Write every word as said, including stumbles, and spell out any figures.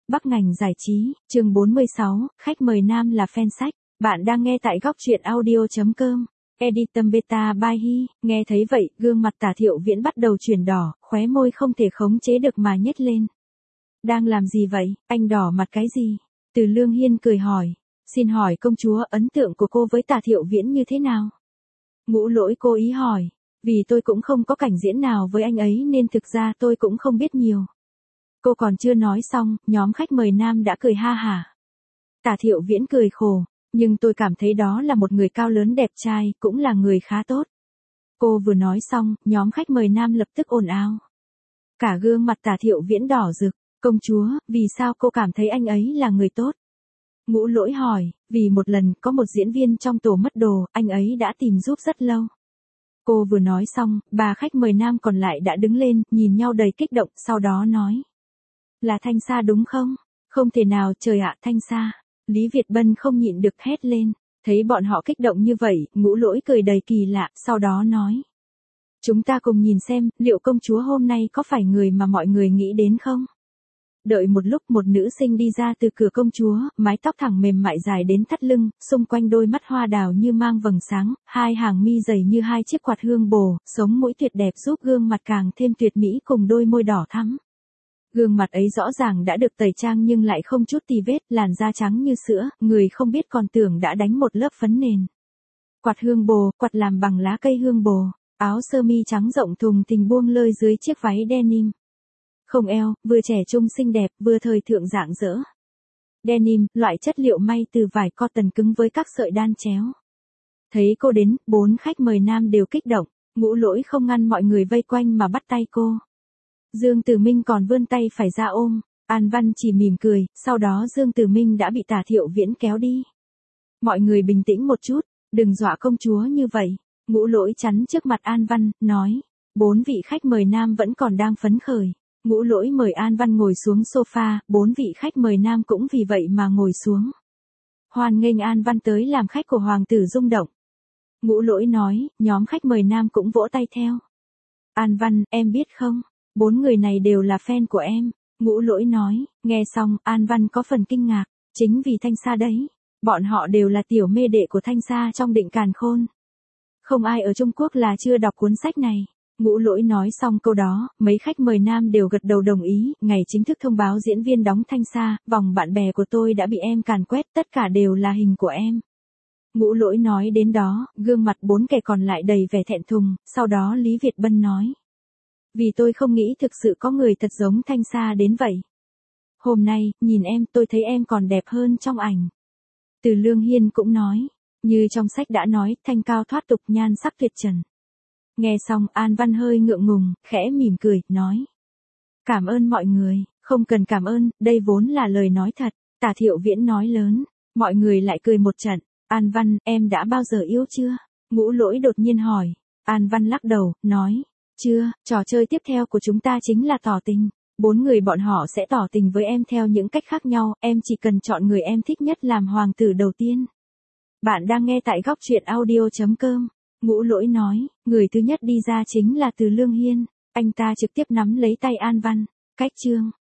Bắc ngành giải trí, chương bốn mươi sáu, khách mời nam là fan sách. Bạn đang nghe tại góc truyện audio chấm com. Editum Beta by He. Nghe thấy vậy, gương mặt Tả Thiệu Viễn bắt đầu chuyển đỏ, khóe môi không thể khống chế được mà nhếch lên. Đang làm gì vậy, anh đỏ mặt cái gì? Từ Lương Hiên cười hỏi. Xin hỏi công chúa, ấn tượng của cô với Tả Thiệu Viễn như thế nào? Ngũ Lỗi cố ý hỏi. Vì tôi cũng không có cảnh diễn nào với anh ấy nên thực ra tôi cũng không biết nhiều. Cô còn chưa nói xong, nhóm khách mời nam đã cười ha hả. Tả Thiệu Viễn cười khổ, nhưng tôi cảm thấy đó là một người cao lớn đẹp trai, cũng là người khá tốt. Cô vừa nói xong, nhóm khách mời nam lập tức ồn ào. Cả gương mặt Tả Thiệu Viễn đỏ rực. Công chúa, vì sao cô cảm thấy anh ấy là người tốt? Ngũ Lỗi hỏi, vì một lần có một diễn viên trong tổ mất đồ, anh ấy đã tìm giúp rất lâu. Cô vừa nói xong, bà khách mời nam còn lại đã đứng lên, nhìn nhau đầy kích động, sau đó nói. Là Thanh Sa đúng không? Không thể nào, trời ạ, Thanh Sa. Lý Việt Bân không nhịn được hét lên. Thấy bọn họ kích động như vậy, Ngũ Lỗi cười đầy kỳ lạ, sau đó nói. Chúng ta cùng nhìn xem, liệu công chúa hôm nay có phải người mà mọi người nghĩ đến không? Đợi một lúc, một nữ sinh đi ra từ cửa công chúa, mái tóc thẳng mềm mại dài đến thắt lưng, xung quanh đôi mắt hoa đào như mang vầng sáng, hai hàng mi dày như hai chiếc quạt hương bồ, sống mũi tuyệt đẹp giúp gương mặt càng thêm tuyệt mỹ cùng đôi môi đỏ thắm. Gương mặt ấy rõ ràng đã được tẩy trang nhưng lại không chút tì vết, làn da trắng như sữa, người không biết còn tưởng đã đánh một lớp phấn nền. Quạt hương bồ, quạt làm bằng lá cây hương bồ, áo sơ mi trắng rộng thùng thình buông lơi dưới chiếc váy denim. Không eo, vừa trẻ trung xinh đẹp, vừa thời thượng rạng rỡ. Denim, loại chất liệu may từ vải cotton cứng với các sợi đan chéo. Thấy cô đến, bốn khách mời nam đều kích động, Ngũ Lỗi không ngăn mọi người vây quanh mà bắt tay cô. Dương Tử Minh còn vươn tay phải ra ôm, An Văn chỉ mỉm cười, sau đó Dương Tử Minh đã bị Tả Thiệu Viễn kéo đi. Mọi người bình tĩnh một chút, đừng dọa công chúa như vậy. Ngũ Lỗi chắn trước mặt An Văn, nói, bốn vị khách mời nam vẫn còn đang phấn khởi. Ngũ Lỗi mời An Văn ngồi xuống sofa, bốn vị khách mời nam cũng vì vậy mà ngồi xuống. Hoan nghênh An Văn tới làm khách của hoàng tử rung động. Ngũ Lỗi nói, nhóm khách mời nam cũng vỗ tay theo. An Văn, em biết không, bốn người này đều là fan của em. Ngũ Lỗi nói, nghe xong, An Văn có phần kinh ngạc, chính vì Thanh Sa đấy. Bọn họ đều là tiểu mê đệ của Thanh Sa trong Định Càn Khôn. Không ai ở Trung Quốc là chưa đọc cuốn sách này. Ngũ Lỗi nói xong câu đó, mấy khách mời nam đều gật đầu đồng ý, ngày chính thức thông báo diễn viên đóng Thanh Sa, vòng bạn bè của tôi đã bị em càn quét, tất cả đều là hình của em. Ngũ Lỗi nói đến đó, gương mặt bốn kẻ còn lại đầy vẻ thẹn thùng, sau đó Lý Việt Bân nói. Vì tôi không nghĩ thực sự có người thật giống Thanh Sa đến vậy. Hôm nay, nhìn em, tôi thấy em còn đẹp hơn trong ảnh. Từ Lương Hiên cũng nói, như trong sách đã nói, thanh cao thoát tục nhan sắc tuyệt trần. Nghe xong, An Văn hơi ngượng ngùng, khẽ mỉm cười, nói. Cảm ơn mọi người, không cần cảm ơn, đây vốn là lời nói thật. Tả Thiệu Viễn nói lớn, mọi người lại cười một trận. An Văn, em đã bao giờ yêu chưa? Ngũ Lỗi đột nhiên hỏi. An Văn lắc đầu, nói. Chưa, trò chơi tiếp theo của chúng ta chính là tỏ tình. Bốn người bọn họ sẽ tỏ tình với em theo những cách khác nhau, em chỉ cần chọn người em thích nhất làm hoàng tử đầu tiên. Bạn đang nghe tại góc truyện audio chấm com. Ngũ Lỗi nói, người thứ nhất đi ra chính là Từ Lương Hiên, anh ta trực tiếp nắm lấy tay An Văn, cách chương.